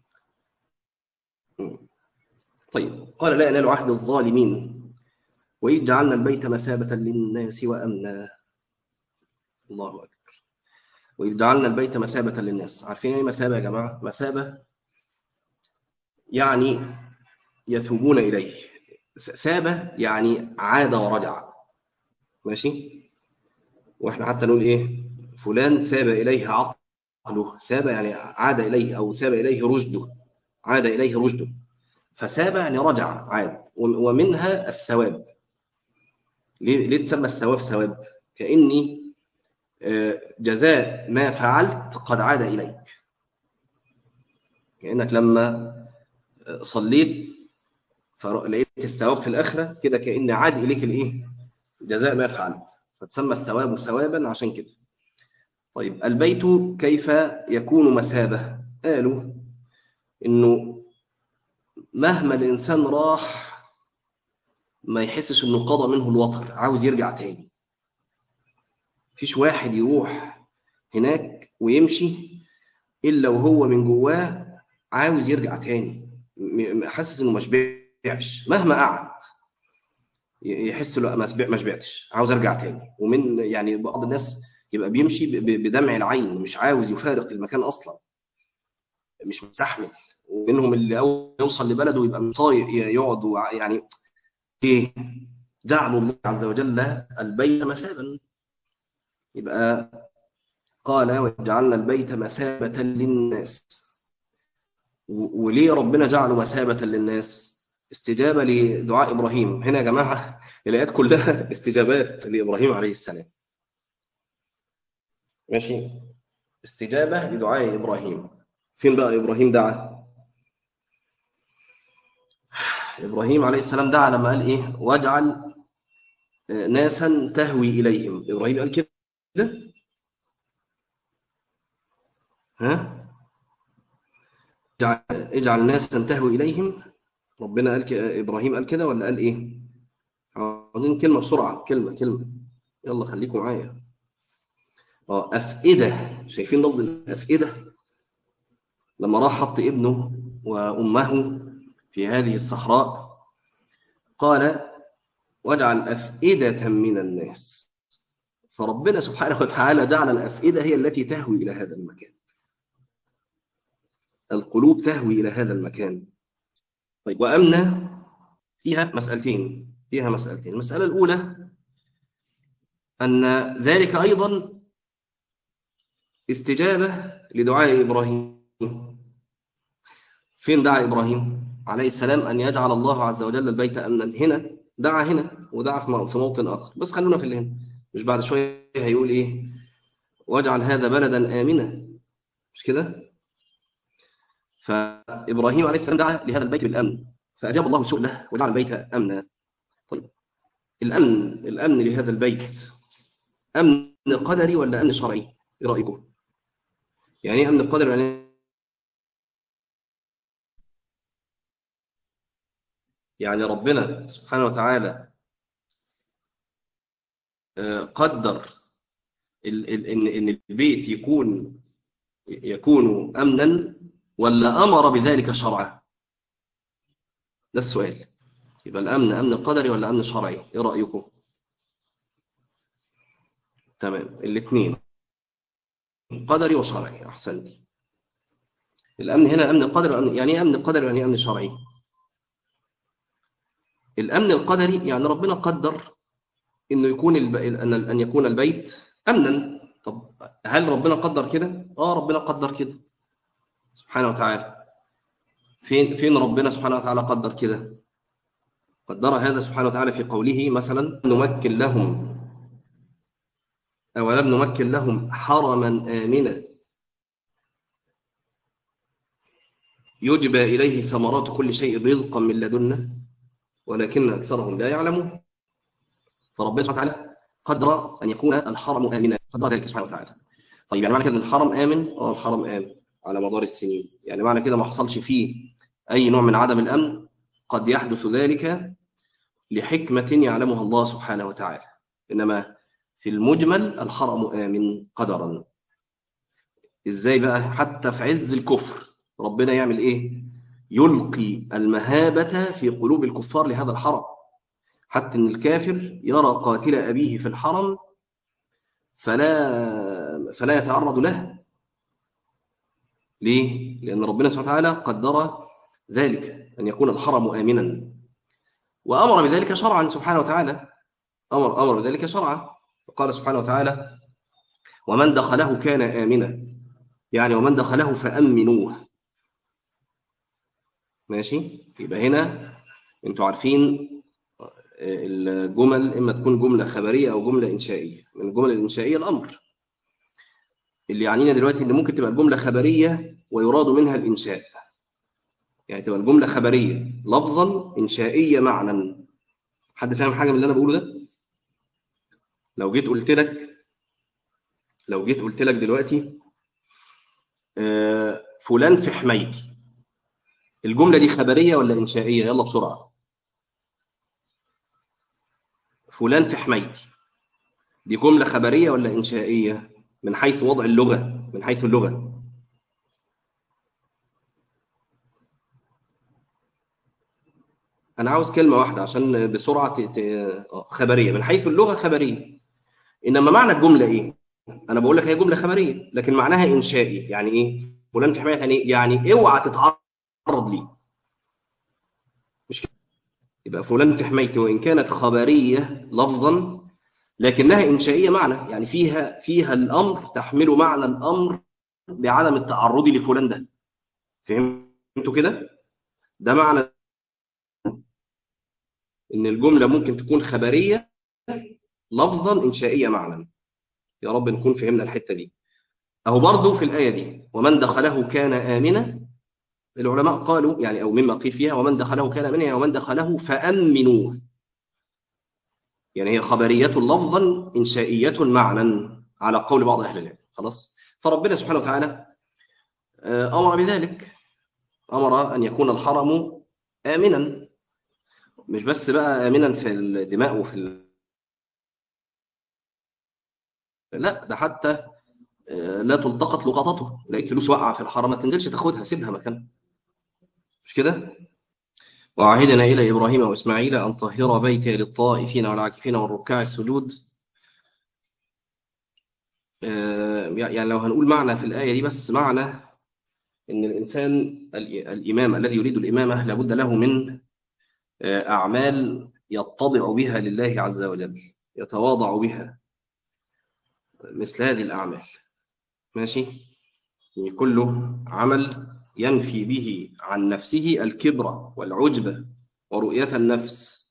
[SPEAKER 1] طيب، قال لا ينال عهد الظالمين وإذ جعلنا البيت مثابة للناس وأمنا. الله أكبر. وإذ جعلنا البيت مثابة للناس. عارفين إيه مثابة يا جماعة؟ مثابة يعني يثوبون إليه، ثابة يعني عاد ورجع، ماشي؟ وإحنا حتى نقول إيه؟ فلان ثاب إليه عقله، ثاب يعني عاد إليه، أو ثاب إليه رشده، عاد إليه رشده. فثاب يعني رجع، عاد. ومنها الثواب. ليه, ليه تسمى الثواب ثواب؟ كأني جزاء ما فعلت قد عاد إليك. كأنك لما صليت فلقيت الثواب في الآخرة كده، كأن عاد إليك الإيه؟ جزاء ما فعلت، فتسمى الثواب ثوابا عشان كده. طيب، البيت كيف يكون مثابة؟ قالوا إنه مهما الإنسان راح ما يحسش إنه قضى منه الوطر، عاوز يرجع تاني. مفيش واحد يروح هناك ويمشي إلا وهو من جواه عاوز يرجع تاني، حاسس إنه ما شبعش مهما قعد، يحس له ما ما شبعتش، عاوز أرجع تاني. ومن يعني بعض الناس يبقى بيمشي بدمع العين، مش عاوز يفارق المكان أصلا، مش مستحمل. ومنهم اللي أول يوصل لبلده يبقى مطايق يقعد يعني إيه. جعلوا الله عز وجل البيت مثابا. يبقى قال وجعلنا البيت مثابة للناس. وليه ربنا جعله مثابة للناس؟ استجابة لدعاء إبراهيم. هنا يا جماعة الآيات كلها استجابات لإبراهيم عليه السلام، ماشي؟ استجابة لدعاء إبراهيم. فين بقى إبراهيم دعا؟ إبراهيم عليه السلام دعا لما قال إيه؟ واجعل ناسا تهوي إليهم. إبراهيم قال كده؟ ها؟ اجعل ناسا تهوي إليهم. ربنا قال كده، إبراهيم قال كده ولا قال إيه؟ عاوزين كلمة بسرعة، كلمة كلمة، يلا خليكم معايا. اه أفئدة. شايفين لفظ الأفئدة؟ لما راح حط ابنه وأمه في هذه الصحراء قال واجعل أفئدة من الناس. فربنا سبحانه وتعالى جعل الأفئدة هي التي تهوي إلى هذا المكان، القلوب تهوي إلى هذا المكان. طيب، وأمنة فيها مسألتين، فيها مسألتين. المسألة الأولى أن ذلك أيضا استجابة لدعاء إبراهيم. فين دعا إبراهيم عليه السلام أن يجعل الله عز وجل البيت أمنا؟ هنا دعا، هنا ودعا في موطن آخر، بس خلونا في اللي هنا. مش بعد شوية هيقول إيه؟ واجعل هذا بلدا آمنا، مش كده؟ فإبراهيم عليه السلام دعا لهذا البيت بالأمن، فأجاب الله سؤله وجعل البيت أمنا. طيب، الأمن الأمن لهذا البيت أمن قدري ولا أمن شرعي؟ إيه رأيكم؟ يعني أمن قدري يعني يعني ربنا سبحانه وتعالى قدر إن إن البيت يكون يكون أمنا، ولا أمر بذلك شرعا؟ ده السؤال. يبقى الأمن أمن قدري ولا أمن شرعي؟ إيه رأيكم؟ تمام، الاثنين، قدري وشرعي. أحسنت. الأمن هنا أمن قدري وأمن، يعني إيه أمن قدري يعني إيه أمن شرعي؟ الأمن القدري يعني ربنا قدر إنه يكون الب... أن أن يكون البيت أمنا. طب هل ربنا قدر كده؟ آه ربنا قدر كده سبحانه وتعالى. فين فين ربنا سبحانه وتعالى قدر كده؟ قدر هذا سبحانه وتعالى في قوله مثلا نمكن لهم أولم نمكن لهم حرما آمنا يجبى إليه ثمرات كل شيء رزقا من لدنا ولكن أكثرهم لا يعلمون. فربنا سبحانه وتعالى قدر أن يكون الحرم آمنا، قدر ذلك سبحانه وتعالى. طيب يعني معنى كده ان الحرم آمن؟ اه الحرم آمن على مدار السنين. يعني معنى كده ما حصلش فيه أي نوع من عدم الأمن؟ قد يحدث ذلك لحكمة يعلمها الله سبحانه وتعالى، إنما في المجمل الحرم آمن قدرا. إزاي بقى؟ حتى في عز الكفر ربنا يعمل إيه؟ يلقي المهابة في قلوب الكفار لهذا الحرم، حتى إن الكافر يرى قاتل أبيه في الحرم فلا فلا يتعرض له. ليه؟ لأن ربنا سبحانه وتعالى قدر ذلك أن يكون الحرم آمنا، وأمر بذلك شرعا سبحانه وتعالى. أمر أمر بذلك شرعا، وقال سبحانه وتعالى ومن دخله كان آمنا، يعني ومن دخله فأمنوه. ماشي؟ يبقى هنا أنتوا عارفين الجمل إما تكون جملة خبرية أو جملة إنشائية. من الجمل الإنشائية الأمر، اللي يعنينا دلوقتي إن ممكن تبقى الجملة خبرية ويراد منها الإنشاء. يعني تبقى الجملة خبرية لفظا إنشائية معنى. حد فاهم حاجة من اللي أنا بقوله ده؟ لو جيت قلت لك لو جيت قلت لك دلوقتي آه فلان في حمايتي، الجملة دي خبرية ولا إنشائية؟ يلا بسرعة. فلان في حمايتي دي جملة خبرية ولا إنشائية من حيث وضع اللغة؟ من حيث اللغة أنا عاوز كلمة واحدة عشان بسرعة ت... ت... خبرية. من حيث اللغة خبرية، إنما معنى الجملة إيه؟ أنا بقول لك هي جملة خبرية لكن معناها إنشائي. يعني إيه فلان في حمايتي؟ يعني إيه؟ يعني اوعى تتعرض لي. مش كده؟ يبقى فلان في حمايتي وإن كانت خبرية لفظا لكنها إنشائية معنى، يعني فيها فيها الأمر تحمل معنى الأمر بعدم التعرض لفلان ده. فهمتوا كده؟ ده معنى إن الجملة ممكن تكون خبرية لفظا إنشائية معنى. يا رب نكون فهمنا الحتة دي. أهو برضو في الآية دي ومن دخله كان آمنا، العلماء قالوا يعني أو مما قيل فيها ومن دخله كان آمنا يعني ومن دخله فأمنوه، يعني هي خبرية لفظا إنشائية معنى على قول بعض أهل العلم. خلاص. فربنا سبحانه وتعالى أمر بذلك، أمر أن يكون الحرم آمنا. مش بس بقى آمنا في الدماء وفي ال... لا ده حتى لا تلتقط لقطته. لقيت فلوس واقعة في الحرم ما تنزلش تاخدها، سيبها مكانها. مش كده؟ وعهدنا إلى إبراهيم وإسماعيل أن طهر بيتي للطائفين والعاكفين والركاع السجود. يعني لو هنقول معنى في الآية دي بس معنى إن الإنسان الإمام الذي يريد الإمامة لابد له من أعمال يتضع بها لله عز وجل، يتواضع بها، مثل هذه الأعمال. ماشي؟ يعني كله عمل ينفي به عن نفسه الكبر والعجب ورؤية النفس.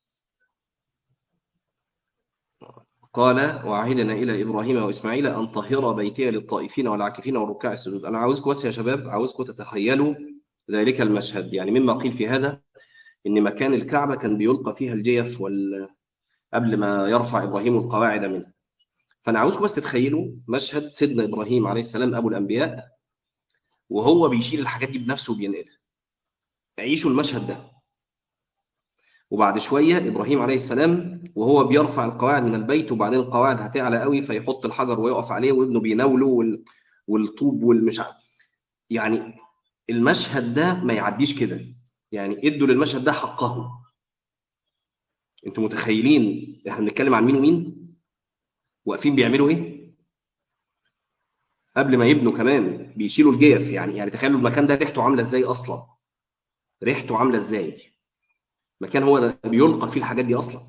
[SPEAKER 1] قال وعهدنا إلى إبراهيم وإسماعيل أن طهر بيتي للطائفين والعاكفين والركاع السجود. أنا عاوزكم بس يا شباب، عاوزكم تتخيلوا ذلك المشهد. يعني مما قيل في هذا إن مكان الكعبة كان بيلقى فيها الجيف وال... قبل ما يرفع إبراهيم القواعد منه. فأنا عاوزكم بس تتخيلوا مشهد سيدنا إبراهيم عليه السلام أبو الأنبياء وهو بيشيل الحاجات دي بنفسه وبينقلها. عيشوا المشهد ده. وبعد شوية إبراهيم عليه السلام وهو بيرفع القواعد من البيت، وبعدين القواعد هتعلى قوي فيحط الحجر ويقف عليه وابنه بيناوله وال... والطوب والمش عارف. يعني المشهد ده ما يعديش كده. يعني ادوا للمشهد ده حقه. انتوا متخيلين احنا بنتكلم عن مين ومين واقفين بيعملوا ايه؟ قبل ما يبنوا كمان بيشيلوا الجيف. يعني يعني تخيلوا المكان ده ريحته عامله ازاي اصلا. ريحته عامله ازاي؟ مكان هو ده بيلقى فيه الحاجات دي اصلا.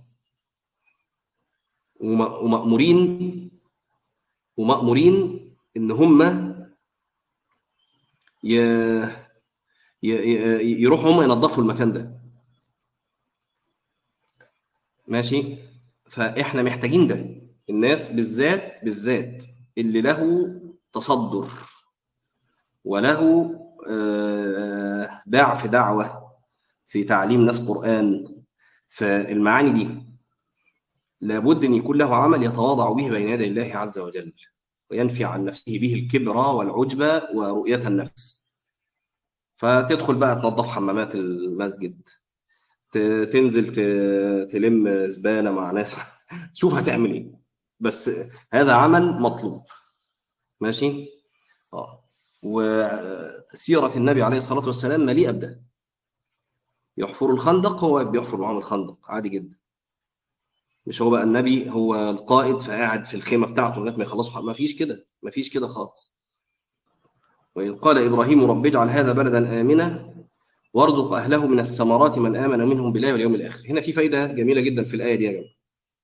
[SPEAKER 1] ومأمورين ومأمورين ان هم يروحوا هم ينظفوا المكان ده. ماشي. فاحنا محتاجين ده، الناس بالذات بالذات اللي له تصدر وله آه، باع في دعوة، في تعليم ناس قرآن، فالمعاني دي لابد أن يكون له عمل يتواضع به بين يدي الله عز وجل، وينفي عن نفسه به الكبر والعجب ورؤية النفس. فتدخل بقى تنظف حمامات المسجد، ت- تنزل ت- تلم زبالة مع ناس شوف هتعمل ايه، بس هذا عمل مطلوب. ماشي. اه. وسيرة النبي عليه الصلاة والسلام مليئة بده. يحفر الخندق، هو بيحفر معاهم الخندق عادي جدا. مش هو بقى النبي هو القائد فقاعد في الخيمة بتاعته لغاية ما يخلصوا، ما فيش كده، ما فيش كده خالص. وإذ قال إبراهيم رب اجعل هذا بلدا آمنا وارزق أهله من الثمرات من آمن منهم بالله واليوم الآخر. هنا في فايدة جميلة جدا في الآية دي يا جماعة.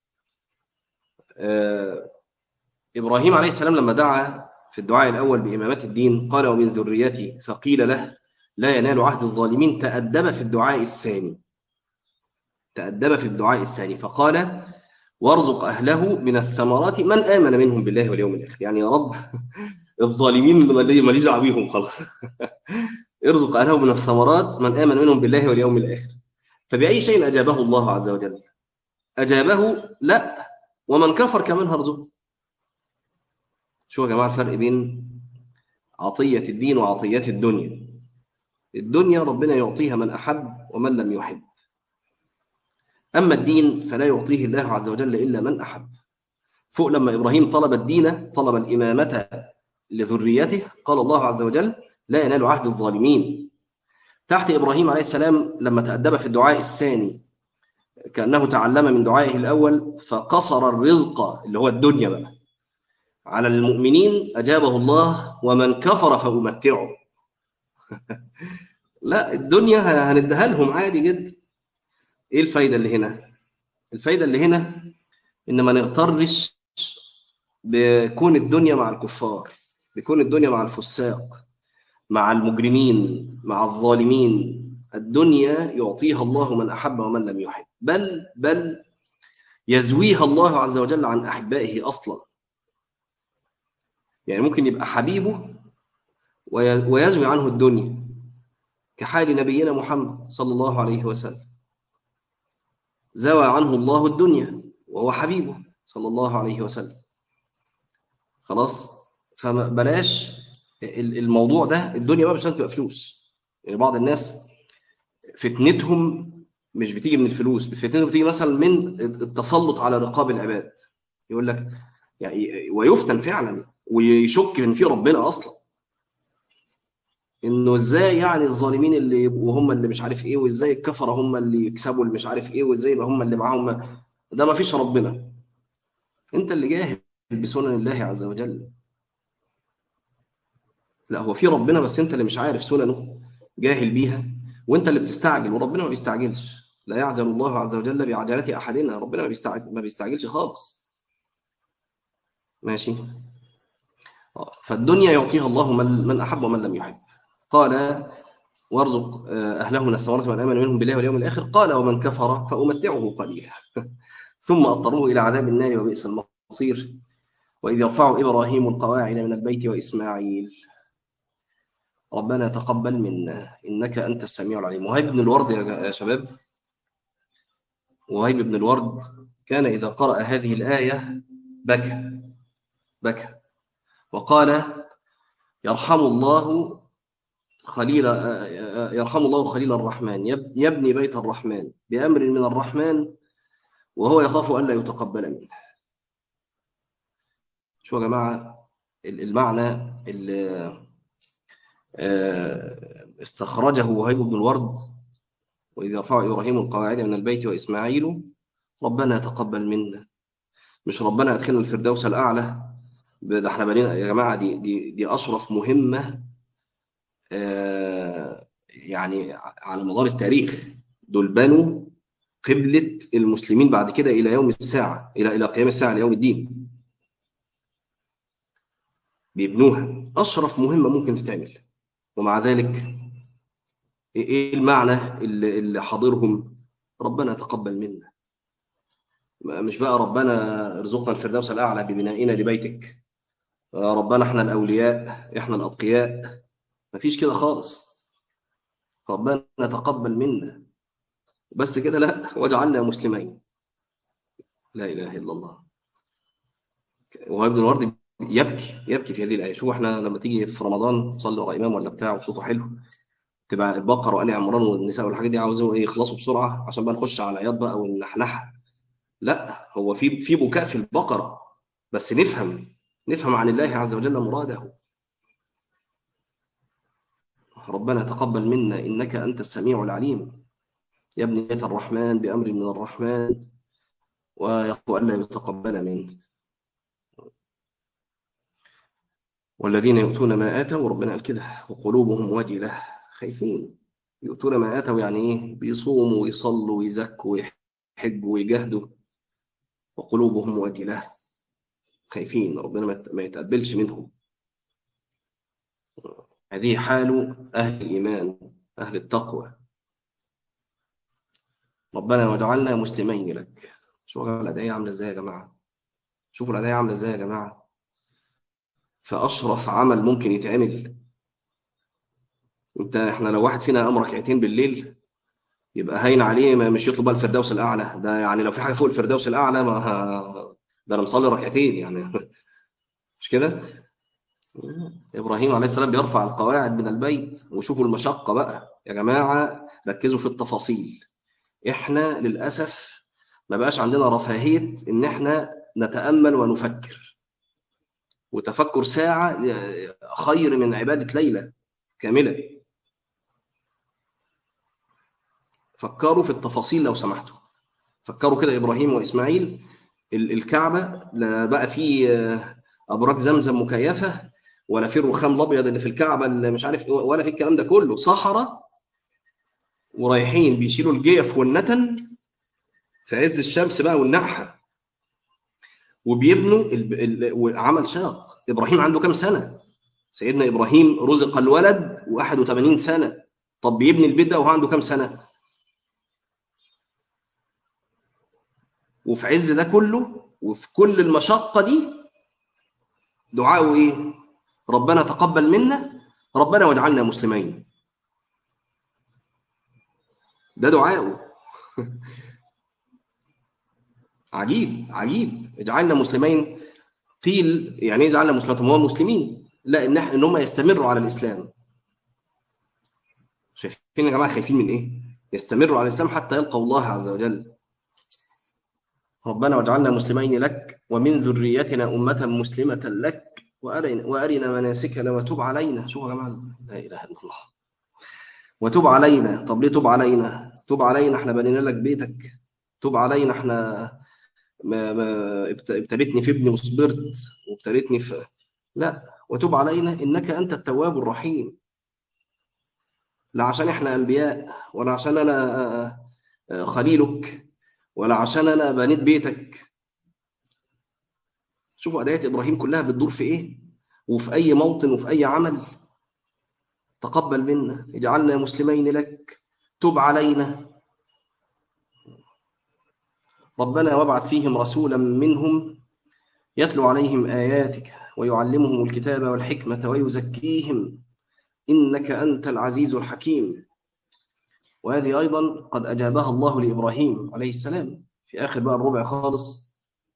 [SPEAKER 1] آه، إبراهيم عليه السلام لما دعا في الدعاء الأول بإمامة الدين قال ومن ذريتي، فقيل له لا ينال عهد الظالمين، تأدب في الدعاء الثاني، تأدب في الدعاء الثاني فقال وارزق أهله من الثمرات من آمن منهم بالله واليوم الآخر. يعني يا رب الظالمين ماليش دعوه بيهم خلاص ارزق أهله من الثمرات من آمن منهم بالله واليوم الآخر. فبأي شيء أجابه الله عز وجل؟ أجابه لا، ومن كفر كمان هرزقه. شو يا جماعة الفرق بين عطية الدين وعطية الدنيا؟ الدنيا ربنا يعطيها من أحب ومن لم يحب، أما الدين فلا يعطيه الله عز وجل إلا من أحب. فوق لما إبراهيم طلب الدين، طلب الإمامة لذريته، قال الله عز وجل لا ينال عهد الظالمين. تحت إبراهيم عليه السلام لما تأدب في الدعاء الثاني كأنه تعلم من دعائه الأول، فقصر الرزق اللي هو الدنيا بقى على المؤمنين، أجابه الله ومن كفر فأمتعه. لا، الدنيا هنديها لهم عادي جدا. إيه الفايدة اللي هنا؟ الفايدة اللي هنا إن ما نغترش بكون الدنيا مع الكفار، بكون الدنيا مع الفساق، مع المجرمين، مع الظالمين. الدنيا يعطيها الله من أحب ومن لم يحب، بل بل يزويها الله عز وجل عن أحبائه أصلا. يعني ممكن يبقى حبيبه ويزوي عنه الدنيا، كحال نبينا محمد صلى الله عليه وسلم، زوى عنه الله الدنيا وهو حبيبه صلى الله عليه وسلم. خلاص. فبلاش الموضوع ده، الدنيا بقى مش لازم تبقى فلوس. يعني بعض الناس فتنتهم مش بتيجي من الفلوس، فتنتهم بتيجي مثلا من التسلط على رقاب العباد. يقول لك يعني، ويفتن فعلا ويشك ان في ربنا اصلا، انه ازاي يعني الظالمين اللي يبقوا هم اللي مش عارف ايه، وازاي الكفره هم اللي يكسبوا اللي مش عارف ايه، وازاي يبقى هم اللي معاهم، ده ما فيش ربنا. انت اللي جاهل بسنن الله عز وجل. لا، هو في ربنا بس انت اللي مش عارف سننه، جاهل بيها، وانت اللي بتستعجل، وربنا ما بيستعجلش. لا يعجل الله عز وجل بعجلة احدنا، ربنا ما بيستعجل ما بيستعجلش خالص. ماشي. آه، فالدنيا يعطيها الله من من احب ومن لم يحب. قال وارزق اهله من الثمرات من امن منهم بالله واليوم الاخر. قال ومن كفر فامتعه قليلا ثم اضطروه الى عذاب النار وبئس المصير. واذ يرفع ابراهيم القواعد من البيت واسماعيل ربنا تقبل منا إنك أنت السميع العليم. وهيب بن الورد يا شباب، وهيب بن الورد كان إذا قرأ هذه الآية بكى بكى وقال يرحم الله خليل يرحم الله خليل الرحمن يبني بيت الرحمن بأمر من الرحمن وهو يخاف ألا يتقبل منه. شو يا جماعة المعنى اللي استخرجه وهيب بن الورد؟ وإذ يرفع إبراهيم القواعد من البيت وإسماعيل ربنا تقبل منا، مش ربنا أدخلنا الفردوس الأعلى. ده احنا بنينا يا جماعة، دي دي دي أشرف مهمة آه يعني على مدار التاريخ. دول بنوا قبلة المسلمين بعد كده إلى يوم الساعة، إلى إلى قيام الساعة ليوم الدين. بيبنوها أشرف مهمة ممكن تتعمل، ومع ذلك إيه المعنى اللي, اللي حاضرهم؟ ربنا تقبل منا. مش بقى ربنا ارزقنا الفردوس الأعلى ببنائنا لبيتك، ربنا احنا الأولياء احنا الأتقياء، مفيش كده خالص. ربنا تقبل منا بس كده، لا، واجعلنا مسلمين. لا إله إلا الله. وهو ابن الورد يبكي يبكي في هذه الآية. شوف احنا لما تيجي في رمضان تصلي ورا إمام ولا بتاع وصوته حلو، تبقى البقرة وآل عمران والنساء والحاجات دي عاوزين ايه، يخلصوا بسرعة عشان بقى نخش على العياط بقى والنحنحة. لا، هو في في بكاء في البقرة، بس نفهم نفهم عن الله عز وجل مراده. ربنا تقبل منا إنك أنت السميع العليم. يا ابني أتى الرحمن بأمر من الرحمن ويقول ألا يتقبل منه. والذين يؤتون ما آتوا، وربنا قال كده، وقلوبهم وجلة، خايفين. يؤتون ما آتوا يعني إيه؟ بيصوموا ويصلوا ويزكوا ويحجوا ويجاهدوا، وقلوبهم وجلة، خايفين ربنا ما يتقبلش منهم. هذه حال أهل الإيمان، أهل التقوى. ربنا واجعلنا مسلمين لك. شوفوا الأدعية عاملة إزاي يا جماعة، شوفوا الأدعية عاملة إزاي يا جماعة. فأشرف عمل ممكن يتعمل. انت احنا لو واحد فينا قام ركعتين بالليل يبقى هين عليه، ما مش يطلب بقى الفردوس الاعلى ده، يعني لو في حاجه فوق الفردوس الاعلى ما ه- ده انا مصلي ركعتين يعني. مش كده؟ ابراهيم عليه السلام بيرفع القواعد من البيت، وشوفوا المشقه بقى يا جماعه، ركزوا في التفاصيل. احنا للاسف ما بقاش عندنا رفاهيه ان احنا نتامل ونفكر، وتفكر ساعه خير من عباده ليله كامله. فكروا في التفاصيل لو سمحتوا. فكروا كده إبراهيم وإسماعيل، ال- الكعبة لا بقى فيه آه، أبراج زمزم مكيفة، ولا في الرخام الأبيض اللي في الكعبة اللي مش عارف إيه، ولا في الكلام ده كله، صحراء، ورايحين بيشيلوا الجيف والنتن في عز الشمس بقى والنقحة، وبيبنوا ال- ال- وعمل شاق. إبراهيم عنده كام سنة؟ سيدنا إبراهيم رزق الولد واحد وثمانين سنة. طب بيبني البيت ده وهو عنده كام سنة؟ وفي عز ده كله وفي كل المشقة دي دعاءه إيه؟ ربنا تقبل منا، ربنا واجعلنا مسلمين. ده دعاءه. عجيب عجيب. اجعلنا مسلمين، قيل يعني ايه اجعلنا مسلمين؟ هم مسلمين، لا، ان احنا ان هم يستمروا على الاسلام. شايفين يا جماعه خايفين من ايه؟ يستمروا على الاسلام حتى يلقوا الله عز وجل. ربنا واجعلنا مسلمين لك ومن ذريتنا امه مسلمه لك وارنا وارنا مناسكنا وتب علينا. شوفوا يا جماعه، لا اله الا الله. وتب علينا. طب ليه تب علينا؟ تب علينا احنا بنينا لك بيتك، تب علينا احنا ما ما ابت- ابتليتني في ابني وصبرت، وابتليتني في، لا، وتب علينا انك انت التواب الرحيم. لا عشان احنا انبياء، ولا عشان انا آه، آه، خليلك، ولا عشان انا بنيت بيتك. شوفوا ادعية ابراهيم كلها بتدور في ايه، وفي اي موطن وفي اي عمل. تقبل منا، اجعلنا مسلمين لك، تب علينا. ربنا وابعث فيهم رسولا منهم يتلو عليهم آياتك ويعلمهم الكتاب والحكمة ويزكيهم إنك أنت العزيز الحكيم. وهذه أيضا قد أجابها الله لإبراهيم عليه السلام في آخر بقى الربع خالص،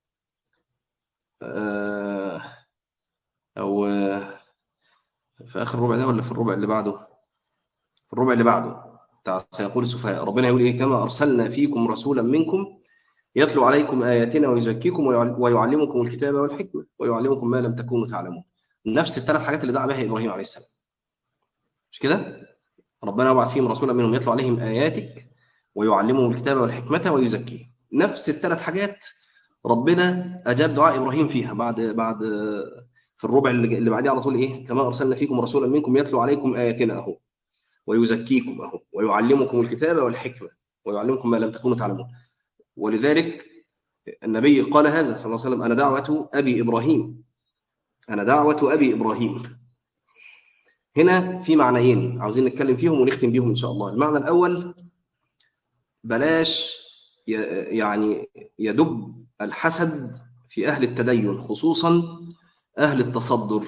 [SPEAKER 1] آه، أو آه، في آخر الربع ده ولا في الربع اللي بعده؟ في الربع اللي بعده بتاع سيقول السفهاء. ربنا يقول إيه؟ كما أرسلنا فيكم رسولا منكم يتلو عليكم آياتنا ويزكيكم ويعلمكم الكتاب والحكمة ويعلمكم ما لم تكونوا تعلمون. نفس الثلاث حاجات اللي دعا بها إبراهيم عليه السلام، مش كده؟ ربنا يبعث فيهم رسولا منهم يتلو عليهم آياتك ويعلمهم الكتاب والحكمة ويزكيهم. نفس الثلاث حاجات ربنا أجاب دعاء إبراهيم فيها بعد بعد في الربع اللي اللي بعديه على طول إيه؟ كما أرسلنا فيكم رسولا منكم يتلو عليكم آياتنا أهو ويزكيكم أهو ويعلمكم الكتاب والحكمة ويعلمكم ما لم تكونوا تعلمون. ولذلك النبي قال هذا صلى الله عليه وسلم: أنا دعوة أبي إبراهيم، أنا دعوة أبي إبراهيم. هنا في معنيين عاوزين نتكلم فيهم ونختم بيهم إن شاء الله. المعنى الأول، بلاش يعني يدب الحسد في أهل التدين، خصوصا أهل التصدر.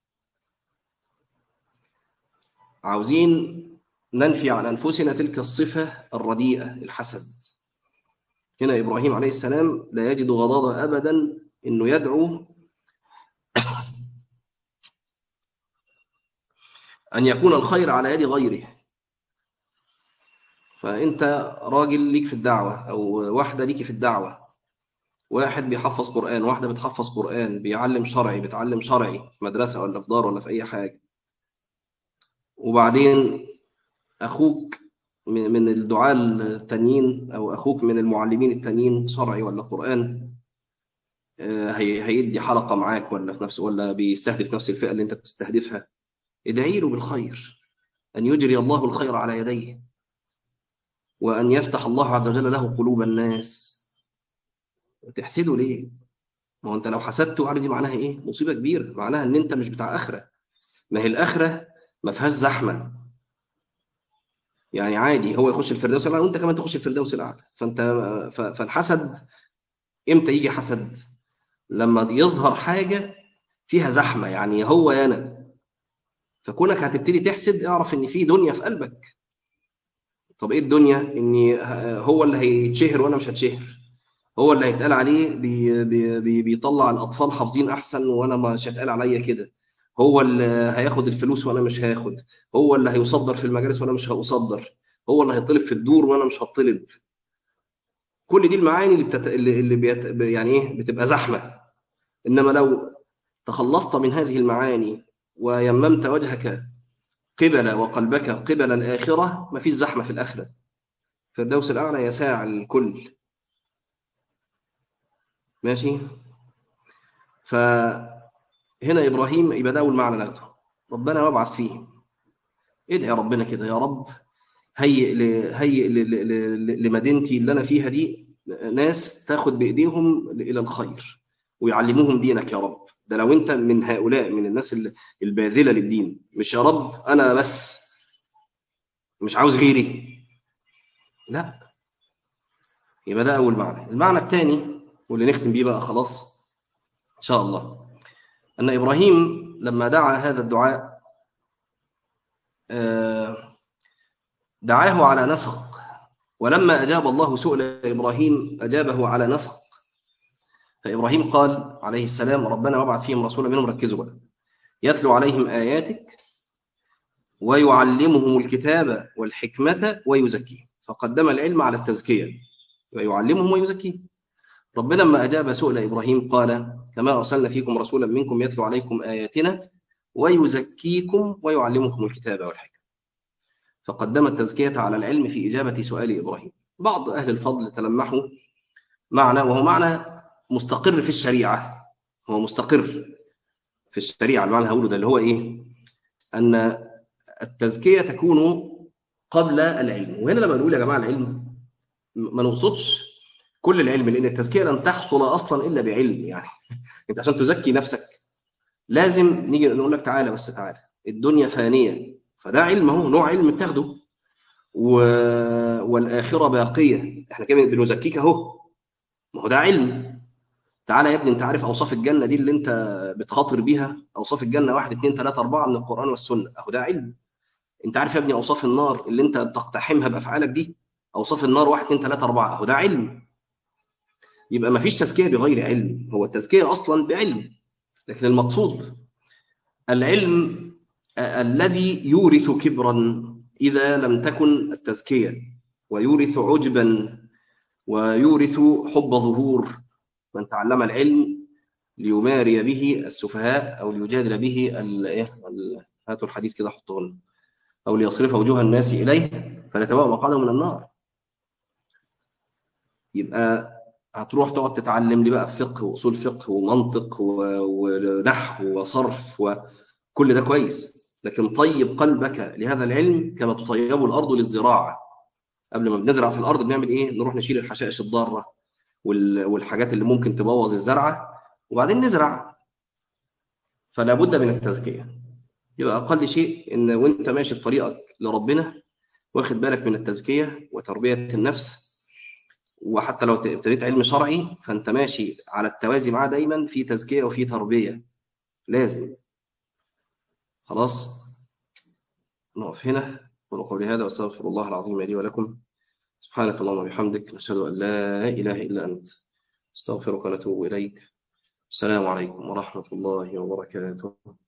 [SPEAKER 1] عاوزين ننفي عن أنفسنا تلك الصفة الرديئة، الحسد. هنا إبراهيم عليه السلام لا يجد غضاضة أبدا إنه يدعو أن يكون الخير على يد غيره. فأنت راجل ليك في الدعوة، أو واحدة ليك في الدعوة، واحد بيحفظ قرآن، واحدة بتحفظ قرآن، بيعلم شرعي، بتعلم شرعي في مدرسة ولا في دار ولا في أي حاجة، وبعدين أخوك من الدعاة التانيين، أو أخوك من المعلمين التانيين شرعي ولا قرآن، هيدي حلقة معاك ولا في نفس، ولا بيستهدف نفس الفئة اللي أنت بتستهدفها. ادعي له بالخير، أن يجري الله الخير على يديه، وأن يفتح الله عز وجل له قلوب الناس. تحسده ليه؟ ما هو أنت لو حسدته عارف دي معناها إيه؟ مصيبة كبيرة، معناها أن أنت مش بتاع آخرة. ما هي الآخرة ما فيهاش زحمة، يعني عادي هو يخش الفردوس الأعلى وأنت كمان تخش الفردوس الأعلى. فأنت فالحسد إمتى يجي حسد؟ لما يظهر حاجة فيها زحمة، يعني هو يانا، فكونك هتبتدي تحسد اعرف ان في دنيا في قلبك. طب ايه الدنيا؟ ان هو اللي هيتشهر وانا مش هتشهر، هو اللي هيتقال عليه بي بي بي بيطلع الاطفال حافظين احسن وانا مش هتقال عليا كده، هو اللي هياخد الفلوس وانا مش هاخد، هو اللي هيصدر في المجالس وانا مش هصدر، هو اللي هيطلب في الدور وانا مش هطلب. كل دي المعاني اللي, بتت... اللي اللي بيت... يعني ايه بتبقى زحمه. انما لو تخلصت من هذه المعاني ويممت وجهك قبل وقلبك قبل الآخرة، ما فيش زحمة في الآخرة. فالدوس الأعلى يساع الكل. ماشي. فهنا إبراهيم يبقى ده أول معنى ناخده، ربنا وابعث فيه. ادعي ربنا كده، يا رب هيئ ل... هيئ ل... ل... ل... لمدينتي اللي أنا فيها دي ناس تاخد بإيديهم إلى الخير ويعلموهم دينك يا رب. ده لو أنت من هؤلاء، من الناس الباذلة للدين، مش يا رب أنا بس مش عاوز غيري، لا. يبقى ده أول معنى. المعنى الثاني واللي نختم بيه بقى خلاص إن شاء الله، أن إبراهيم لما دعا هذا الدعاء دعاه على نسق، ولما أجاب الله سؤل إبراهيم أجابه على نسق. فإبراهيم قال عليه السلام ربنا وابعث فيهم رسولا منهم، ركزوا بقى، يتلو عليهم آياتك ويعلمهم الكتاب والحكمة ويزكيهم. فقدم العلم على التزكية، ويعلمهم ويزكيهم. ربنا لما أجاب سؤل إبراهيم قال كما أرسلنا فيكم رسولا منكم يتلو عليكم آياتنا ويزكيكم ويعلمكم الكتاب والحكمة. فقدم التزكية على العلم في إجابة سؤال إبراهيم. بعض أهل الفضل تلمحوا معنى، وهو معنى مستقر في الشريعة، هو مستقر في الشريعة. المعنى هقوله ده اللي هو إيه؟ أن التزكية تكون قبل العلم. وهنا لما نقول يا جماعة العلم ما نقصدش كل العلم، لأن التزكية لن تحصل أصلا إلا بعلم. يعني أنت عشان تزكي نفسك لازم نيجي نقول لك تعالى بس تعالى، الدنيا فانية، فده علم، هو نوع علم بتاخده، و... والآخرة باقية، احنا كده بنزكيك اهو، ما هو ده علم. تعالى يا ابني، انت عارف أوصاف الجنة دي اللي انت بتخاطر بيها؟ أوصاف الجنة واحد اتنين تلاتة أربعة من القرآن والسنة، اهو ده علم. انت عارف يا ابني أوصاف النار اللي انت بتقتحمها بأفعالك دي؟ أوصاف النار واحد اتنين تلاتة أربعة، اهو ده علم. يبقى ما فيش تزكية بغير علم، هو التزكية أصلا بعلم. لكن المقصود العلم الذي يورث كبرا إذا لم تكن التزكية، ويورث عجبا، ويورث حب ظهور. من تعلم العلم ليماري به السفهاء أو ليجادل به ال... هاتوا الحديث كده حطوه لنا، أو ليصرف وجوه الناس إليه فليتبوأ مقعده من النار. يبقى هتروح تقعد تتعلم لي بقى فقه وأصول فقه ومنطق ونحو وصرف، وكل ده كويس، لكن طيب قلبك لهذا العلم كما تطيب الأرض للزراعة. قبل ما بنزرع في الأرض بنعمل إيه؟ نروح نشيل الحشائش الضارة والحاجات اللي ممكن تبوظ الزرعة وبعدين نزرع. فلا بد من التزكية. يبقى أقل شيء إن وأنت ماشي في طريقك لربنا واخد بالك من التزكية وتربية النفس، وحتى لو ابتديت علم شرعي فأنت ماشي على التوازي معاه دايما، في تزكية وفي تربية لازم. خلاص، نقف هنا. أقول قولي هذا وأستغفر الله العظيم لي ولكم. سبحانك اللهم وبحمدك، نشهد أن لا إله إلا أنت، استغفرك ونتوب إليك. السلام عليكم ورحمة الله وبركاته.